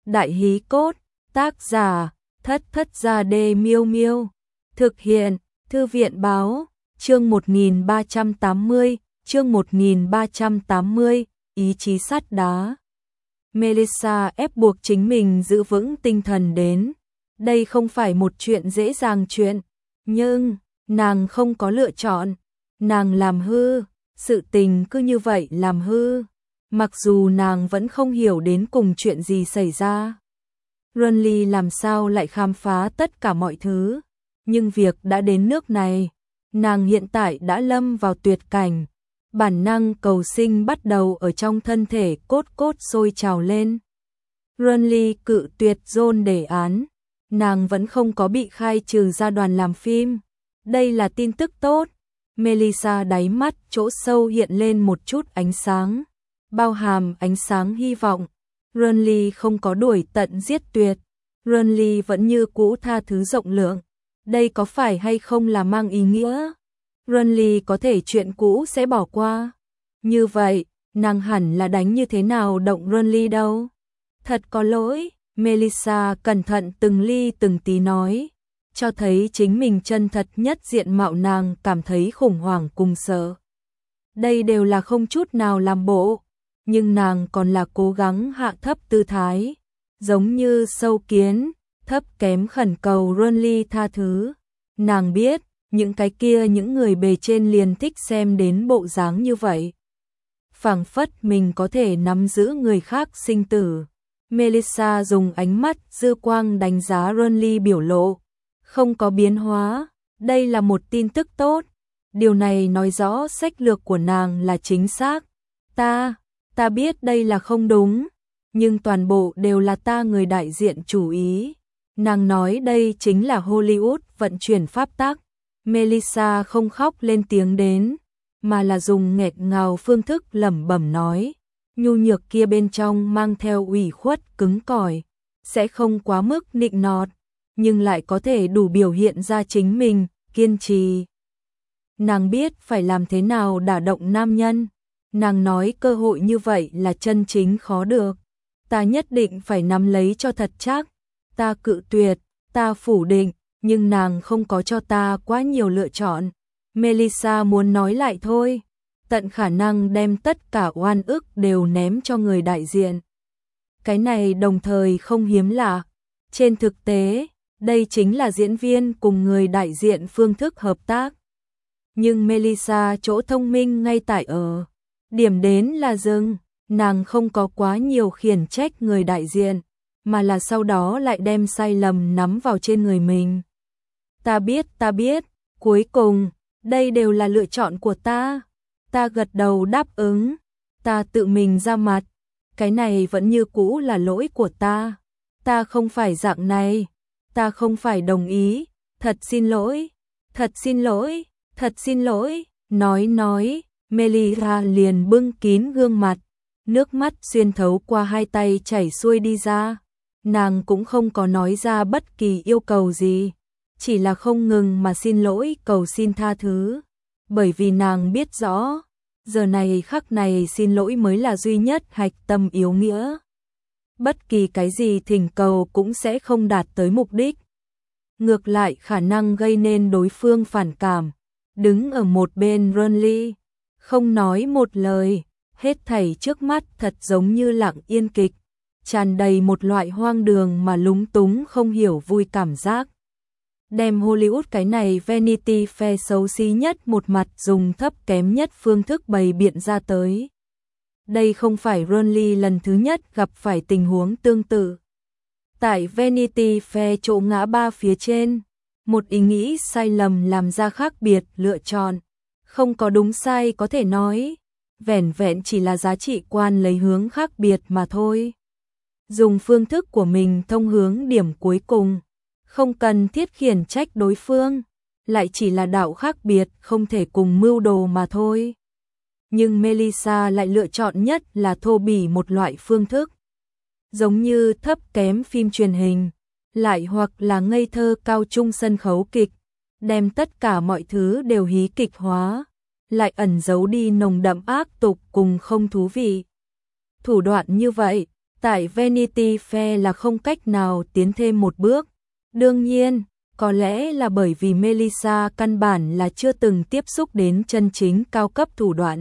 Đại hí cốt, tác giả, Thất Thất Gia Đê Miêu Miêu. Thực hiện, Thư viện báo, chương 1380, chương 1380, ý chí sắt đá. Melissa ép buộc chính mình giữ vững tinh thần đến. Đây không phải một chuyện dễ dàng chuyện, nhưng nàng không có lựa chọn. Nàng làm hư, sự tình cứ như vậy làm hư. Mặc dù nàng vẫn không hiểu đến cùng chuyện gì xảy ra. Runly làm sao lại khám phá tất cả mọi thứ. Nhưng việc đã đến nước này, nàng hiện tại đã lâm vào tuyệt cảnh. Bản năng cầu sinh bắt đầu ở trong thân thể cốt cốt sôi trào lên. Runly cự tuyệt John đề án. Nàng vẫn không có bị khai trừ ra đoàn làm phim. Đây là tin tức tốt. Melissa đáy mắt chỗ sâu hiện lên một chút ánh sáng. Bao hàm ánh sáng hy vọng. Runly không có đuổi tận giết tuyệt. Runly vẫn như cũ tha thứ rộng lượng. Đây có phải hay không là mang ý nghĩa Runly có thể chuyện cũ sẽ bỏ qua. Như vậy, nàng hẳn là đánh như thế nào động Runly đâu. Thật có lỗi, Melissa cẩn thận từng ly từng tí nói, cho thấy chính mình chân thật nhất diện mạo nàng cảm thấy khủng hoảng cùng sợ. Đây đều là không chút nào làm bộ, nhưng nàng còn là cố gắng hạ thấp tư thái, giống như sâu kiến, thấp kém khẩn cầu Runly tha thứ. Nàng biết, những cái kia những người bề trên liền thích xem đến bộ dáng như vậy. Phảng phất mình có thể nắm giữ người khác sinh tử. Melissa dùng ánh mắt dư quang đánh giá Runly biểu lộ. Không có biến hóa, đây là một tin tức tốt. Điều này nói rõ sách lược của nàng là chính xác. Ta biết đây là không đúng, nhưng toàn bộ đều là ta người đại diện chủ ý. Nàng nói đây chính là Hollywood vận chuyển pháp tắc. Melissa không khóc lên tiếng đến, mà là dùng nghẹt ngào phương thức lẩm bẩm nói, nhu nhược kia bên trong mang theo ủy khuất cứng cỏi, sẽ không quá mức nịnh nọt, nhưng lại có thể đủ biểu hiện ra chính mình, kiên trì. Nàng biết phải làm thế nào đả động nam nhân. Nàng nói cơ hội như vậy là chân chính khó được. Ta nhất định phải nắm lấy cho thật chắc. Ta cự tuyệt, ta phủ định, nhưng nàng không có cho ta quá nhiều lựa chọn. Melissa muốn nói lại thôi, tận khả năng đem tất cả oan ức đều ném cho người đại diện. Cái này đồng thời không hiếm lạ. Trên thực tế, đây chính là diễn viên cùng người đại diện phương thức hợp tác. Nhưng Melissa chỗ thông minh ngay tại ở. Điểm đến là dừng, nàng không có quá nhiều khiển trách người đại diện, mà là sau đó lại đem sai lầm nắm vào trên người mình. Ta biết, cuối cùng, đây đều là lựa chọn của ta. Ta gật đầu đáp ứng, ta tự mình ra mặt, cái này vẫn như cũ là lỗi của ta. Ta không phải dạng này, ta không phải đồng ý, thật xin lỗi, thật xin lỗi, thật xin lỗi. Nói, Melissa liền bưng kín gương mặt, nước mắt xuyên thấu qua hai tay chảy xuôi đi ra. Nàng cũng không có nói ra bất kỳ yêu cầu gì, chỉ là không ngừng mà xin lỗi cầu xin tha thứ. Bởi vì nàng biết rõ, giờ này khắc này xin lỗi mới là duy nhất hạch tâm yếu nghĩa. Bất kỳ cái gì thỉnh cầu cũng sẽ không đạt tới mục đích. Ngược lại khả năng gây nên đối phương phản cảm. Đứng ở một bên Runly, không nói một lời, hết thảy trước mắt thật giống như lặng yên kịch, tràn đầy một loại hoang đường mà lúng túng không hiểu vui cảm giác. Đem Hollywood cái này Vanity Fair xấu xí nhất một mặt dùng thấp kém nhất phương thức bày biện ra tới. Đây không phải Runly lần thứ nhất gặp phải tình huống tương tự. Tại Vanity Fair chỗ ngã ba phía trên, một ý nghĩ sai lầm làm ra khác biệt lựa chọn. Không có đúng sai có thể nói, vẻn vẹn chỉ là giá trị quan lấy hướng khác biệt mà thôi. Dùng phương thức của mình thông hướng điểm cuối cùng, không cần thiết khiển trách đối phương, lại chỉ là đạo khác biệt không thể cùng mưu đồ mà thôi. Nhưng Melissa lại lựa chọn nhất là thô bỉ một loại phương thức. Giống như thấp kém phim truyền hình, lại hoặc là ngây thơ cao trung sân khấu kịch, đem tất cả mọi thứ đều hí kịch hóa, lại ẩn giấu đi nồng đậm ác tục cùng không thú vị. Thủ đoạn như vậy, tại Vanity Fair là không cách nào tiến thêm một bước. Đương nhiên, có lẽ là bởi vì Melissa căn bản là chưa từng tiếp xúc đến chân chính cao cấp thủ đoạn.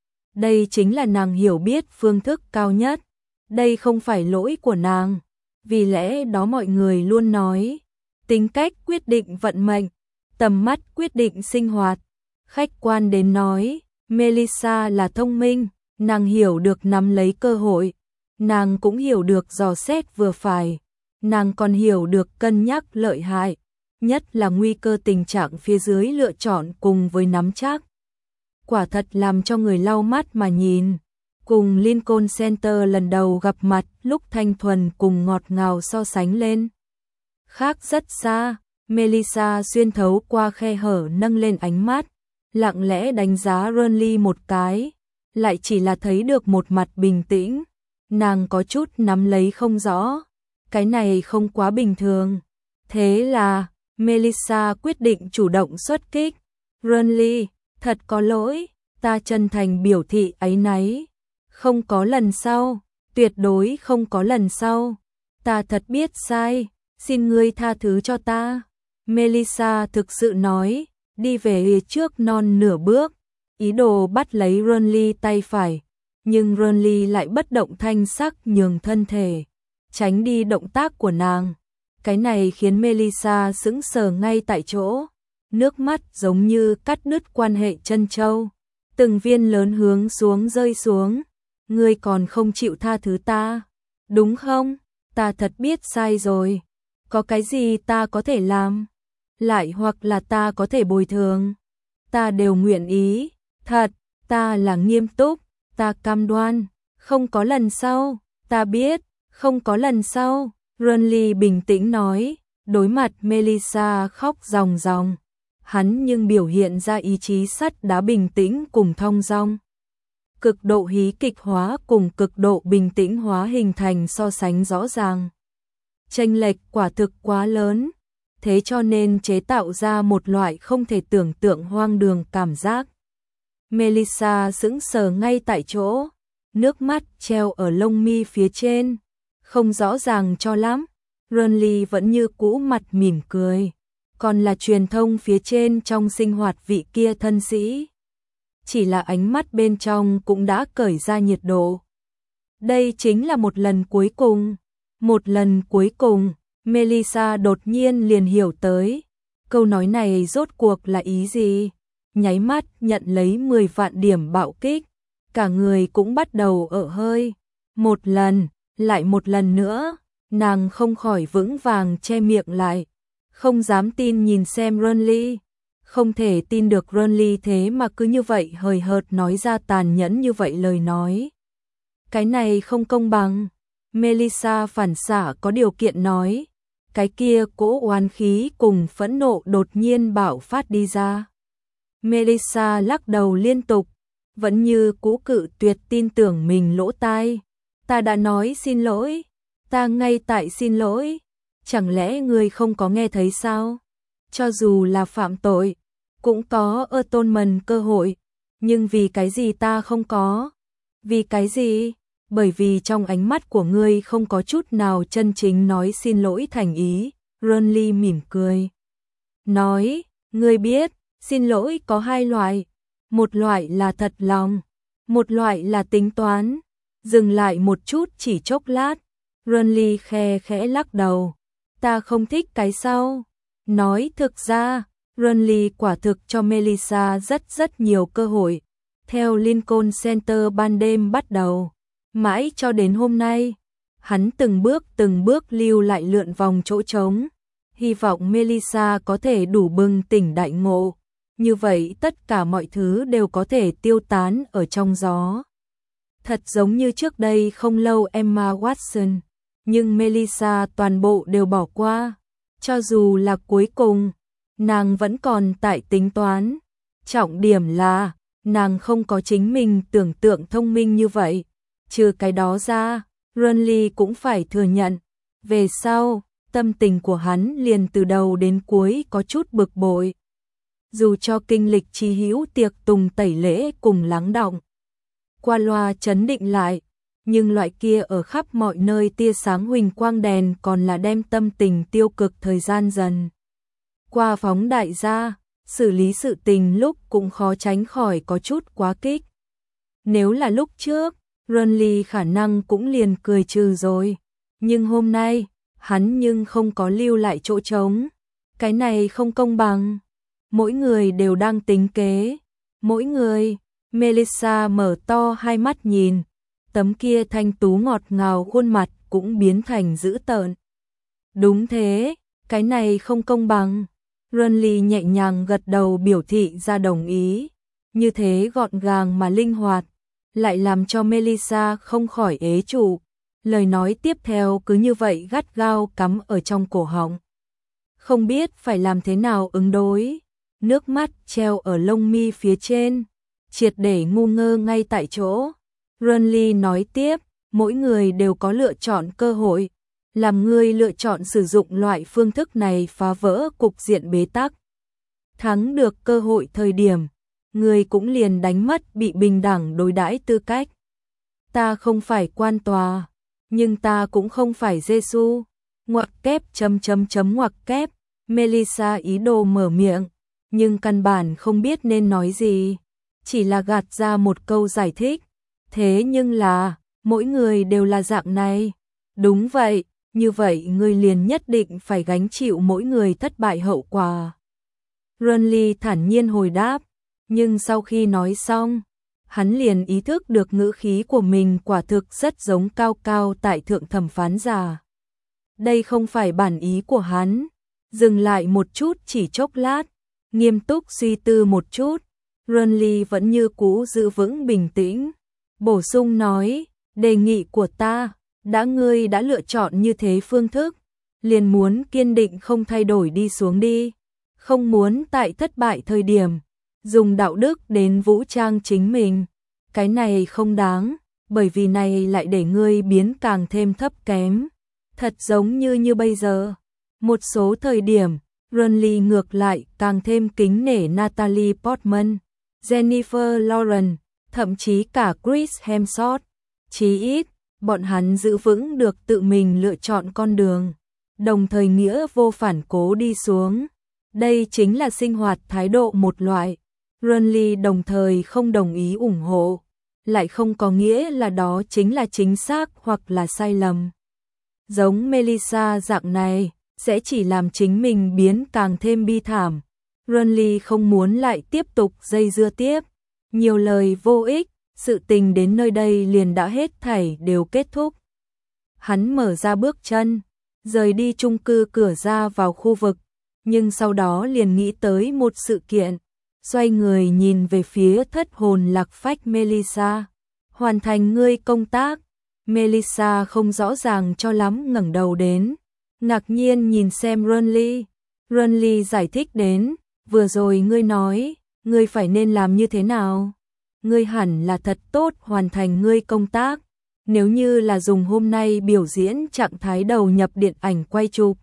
Đây chính là nàng hiểu biết phương thức cao nhất. Đây không phải lỗi của nàng. Vì lẽ đó mọi người luôn nói, tính cách quyết định vận mệnh, tầm mắt quyết định sinh hoạt. Khách quan đến nói, Melissa là thông minh, nàng hiểu được nắm lấy cơ hội, nàng cũng hiểu được dò xét vừa phải, nàng còn hiểu được cân nhắc lợi hại, nhất là nguy cơ tình trạng phía dưới lựa chọn cùng với nắm chắc. Quả thật làm cho người lau mắt mà nhìn. Cùng Lincoln Center lần đầu gặp mặt lúc thanh thuần cùng ngọt ngào so sánh lên. Khác rất xa, Melissa xuyên thấu qua khe hở nâng lên ánh mắt, lặng lẽ đánh giá Renly một cái, lại chỉ là thấy được một mặt bình tĩnh. Nàng có chút nắm lấy không rõ, cái này không quá bình thường. Thế là, Melissa quyết định chủ động xuất kích. Renly, thật có lỗi, ta chân thành biểu thị áy náy. Không có lần sau, tuyệt đối không có lần sau. Ta thật biết sai, xin ngươi tha thứ cho ta. Melissa thực sự nói, đi về trước non nửa bước, ý đồ bắt lấy Renly tay phải, nhưng Renly lại bất động thanh sắc nhường thân thể, tránh đi động tác của nàng. Cái này khiến Melissa sững sờ ngay tại chỗ, nước mắt giống như cắt đứt quan hệ chân châu, từng viên lớn hướng xuống rơi xuống. Ngươi còn không chịu tha thứ ta, đúng không? Ta thật biết sai rồi. Có cái gì ta có thể làm? Lại hoặc là ta có thể bồi thường? Ta đều nguyện ý. Thật, ta là nghiêm túc, ta cam đoan. Không có lần sau, ta biết, không có lần sau. Renly bình tĩnh nói, đối mặt Melissa khóc ròng ròng. Hắn nhưng biểu hiện ra ý chí sắt đá bình tĩnh cùng thong dong. Cực độ hí kịch hóa cùng cực độ bình tĩnh hóa hình thành so sánh rõ ràng. Chênh lệch quả thực quá lớn, thế cho nên chế tạo ra một loại không thể tưởng tượng hoang đường cảm giác. Melissa sững sờ ngay tại chỗ, nước mắt treo ở lông mi phía trên, không rõ ràng cho lắm. Renly vẫn như cũ mặt mỉm cười, còn là truyền thông phía trên trong sinh hoạt vị kia thân sĩ. Chỉ là ánh mắt bên trong cũng đã cởi ra nhiệt độ. Đây chính là một lần cuối cùng. Một lần cuối cùng, Melissa đột nhiên liền hiểu tới. Câu nói này rốt cuộc là ý gì? Nháy mắt nhận lấy 10 vạn điểm bạo kích. Cả người cũng bắt đầu ợ hơi. Một lần, lại một lần nữa. Nàng không khỏi vững vàng che miệng lại. Không dám tin nhìn xem Renly. Không thể tin được Renly thế mà cứ như vậy hời hợt nói ra tàn nhẫn như vậy lời nói. Cái này không công bằng. Melissa phản xạ có điều kiện nói. Cái kia cỗ oán khí cùng phẫn nộ đột nhiên bạo phát đi ra. Melissa lắc đầu liên tục, vẫn như cũ cự tuyệt tin tưởng mình lỗ tai. Ta đã nói xin lỗi, ta ngay tại xin lỗi. Chẳng lẽ ngươi không có nghe thấy sao? Cho dù là phạm tội, cũng có atonement cơ hội, nhưng vì cái gì ta không có? Vì cái gì? Bởi vì trong ánh mắt của ngươi không có chút nào chân chính nói xin lỗi thành ý. Renly mỉm cười. Nói, ngươi biết, xin lỗi có hai loại. Một loại là thật lòng, một loại là tính toán. Dừng lại một chút chỉ chốc lát, Renly khe khẽ lắc đầu. Ta không thích cái sau. Nói thực ra, Renly quả thực cho Melissa rất nhiều cơ hội. Theo Lincoln Center ban đêm bắt đầu, mãi cho đến hôm nay, hắn từng bước lưu lại lượn vòng chỗ trống, hy vọng Melissa có thể đủ bừng tỉnh đại ngộ, như vậy tất cả mọi thứ đều có thể tiêu tán ở trong gió. Thật giống như trước đây không lâu Emma Watson, nhưng Melissa toàn bộ đều bỏ qua, cho dù là cuối cùng, nàng vẫn còn tại tính toán, trọng điểm là nàng không có chính mình tưởng tượng thông minh như vậy. Trừ cái đó ra, Renly cũng phải thừa nhận, về sau, tâm tình của hắn liền từ đầu đến cuối có chút bực bội. Dù cho kinh lịch chi hữu tiệc tùng tẩy lễ cùng lắng đọng, qua loa chấn định lại, nhưng loại kia ở khắp mọi nơi tia sáng huỳnh quang đèn còn là đem tâm tình tiêu cực thời gian dần qua phóng đại ra, xử lý sự tình lúc cũng khó tránh khỏi có chút quá kích. Nếu là lúc trước, Renly khả năng cũng liền cười trừ rồi, nhưng hôm nay, hắn nhưng không có lưu lại chỗ trống. Cái này không công bằng. Mỗi người đều đang tính kế. Mỗi người. Melissa mở to hai mắt nhìn. Tấm kia thanh tú ngọt ngào khuôn mặt cũng biến thành dữ tợn. Đúng thế, cái này không công bằng. Renly nhẹ nhàng gật đầu biểu thị ra đồng ý. Như thế gọn gàng mà linh hoạt, lại làm cho Melissa không khỏi ế trụ. Lời nói tiếp theo cứ như vậy gắt gao cắm ở trong cổ họng. Không biết phải làm thế nào ứng đối. Nước mắt treo ở lông mi phía trên, triệt để ngu ngơ ngay tại chỗ. Renly nói tiếp, mỗi người đều có lựa chọn cơ hội. Làm ngươi lựa chọn sử dụng loại phương thức này phá vỡ cục diện bế tắc. Thắng được cơ hội thời điểm, ngươi cũng liền đánh mất bị bình đẳng đối đãi tư cách. Ta không phải quan tòa, nhưng ta cũng không phải Giêsu. Ngoặc kép ngoặc kép. Melissa ý đồ mở miệng, nhưng căn bản không biết nên nói gì, chỉ là gạt ra một câu giải thích. Thế nhưng là, mỗi người đều là dạng này. Đúng vậy, như vậy ngươi liền nhất định phải gánh chịu mỗi người thất bại hậu quả. Renly thản nhiên hồi đáp, nhưng sau khi nói xong, hắn liền ý thức được ngữ khí của mình quả thực rất giống cao cao tại thượng thẩm phán giả. Đây không phải bản ý của hắn. Dừng lại một chút chỉ chốc lát, nghiêm túc suy tư một chút, Renly vẫn như cũ giữ vững bình tĩnh, bổ sung nói, đề nghị của ta, ngươi đã lựa chọn như thế phương thức, liền muốn kiên định không thay đổi đi xuống đi, không muốn tại thất bại thời điểm, dùng đạo đức đến vũ trang chính mình, cái này không đáng, bởi vì này lại để ngươi biến càng thêm thấp kém, thật giống như bây giờ. Một số thời điểm, Renly ngược lại càng thêm kính nể Natalie Portman, Jennifer Lawrence, thậm chí cả Chris Hemsworth. Chí ít, bọn hắn giữ vững được tự mình lựa chọn con đường, đồng thời nghĩa vô phản cố đi xuống. Đây chính là sinh hoạt thái độ một loại. Renly đồng thời không đồng ý ủng hộ, lại không có nghĩa là đó chính là chính xác hoặc là sai lầm. Giống Melissa dạng này, sẽ chỉ làm chính mình biến càng thêm bi thảm. Renly không muốn lại tiếp tục dây dưa tiếp. Nhiều lời vô ích, sự tình đến nơi đây liền đã hết thảy đều kết thúc. Hắn mở ra bước chân, rời đi chung cư cửa ra vào khu vực, nhưng sau đó liền nghĩ tới một sự kiện. Xoay người nhìn về phía thất hồn lạc phách Melissa. Hoàn thành ngươi công tác. Melissa không rõ ràng cho lắm ngẩng đầu đến, ngạc nhiên nhìn xem Renly. Renly giải thích đến, vừa rồi ngươi nói, ngươi phải nên làm như thế nào? Ngươi hẳn là thật tốt hoàn thành ngươi công tác. Nếu như là dùng hôm nay biểu diễn trạng thái đầu nhập điện ảnh quay chụp,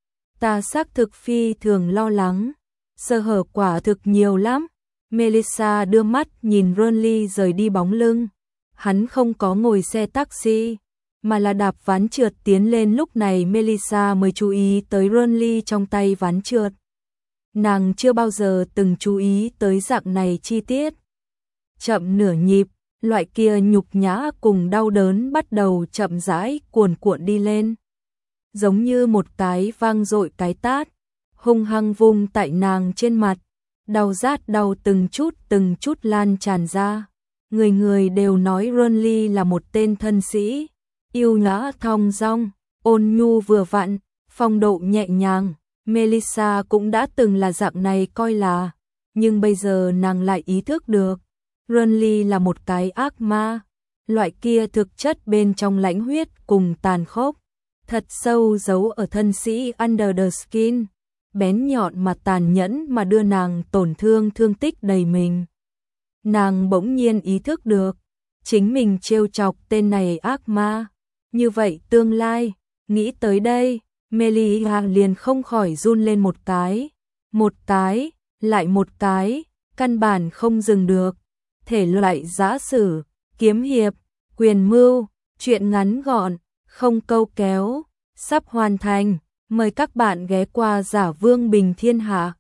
ta xác thực phi thường lo lắng, sơ hở quả thực nhiều lắm. Melissa đưa mắt nhìn Renly rời đi bóng lưng. Hắn không có ngồi xe taxi, mà là đạp ván trượt tiến lên. Lúc này Melissa mới chú ý tới Renly trong tay ván trượt. Nàng chưa bao giờ từng chú ý tới dạng này chi tiết. Chậm nửa nhịp, loại kia nhục nhã cùng đau đớn bắt đầu chậm rãi cuồn cuộn đi lên. Giống như một cái vang dội cái tát, hung hăng vung tại nàng trên mặt. Đau rát đau từng chút lan tràn ra. Người người đều nói Renly là một tên thân sĩ, yêu nhã thong dong, ôn nhu vừa vặn, phong độ nhẹ nhàng. Melissa cũng đã từng là dạng này coi là, nhưng bây giờ nàng lại ý thức được, Renly là một cái ác ma, loại kia thực chất bên trong lãnh huyết cùng tàn khốc, thật sâu giấu ở thân sĩ under the skin, bén nhọn mà tàn nhẫn mà đưa nàng tổn thương thương tích đầy mình. Nàng bỗng nhiên ý thức được, chính mình trêu chọc tên này ác ma, như vậy tương lai, nghĩ tới đây, Melissa liền không khỏi run lên một cái, lại một cái, căn bản không dừng được. Thể loại giã sử, kiếm hiệp, quyền mưu, Chuyện ngắn gọn, không câu kéo, sắp hoàn thành. Mời các bạn ghé qua Giả Vương Bình Thiên Hạ.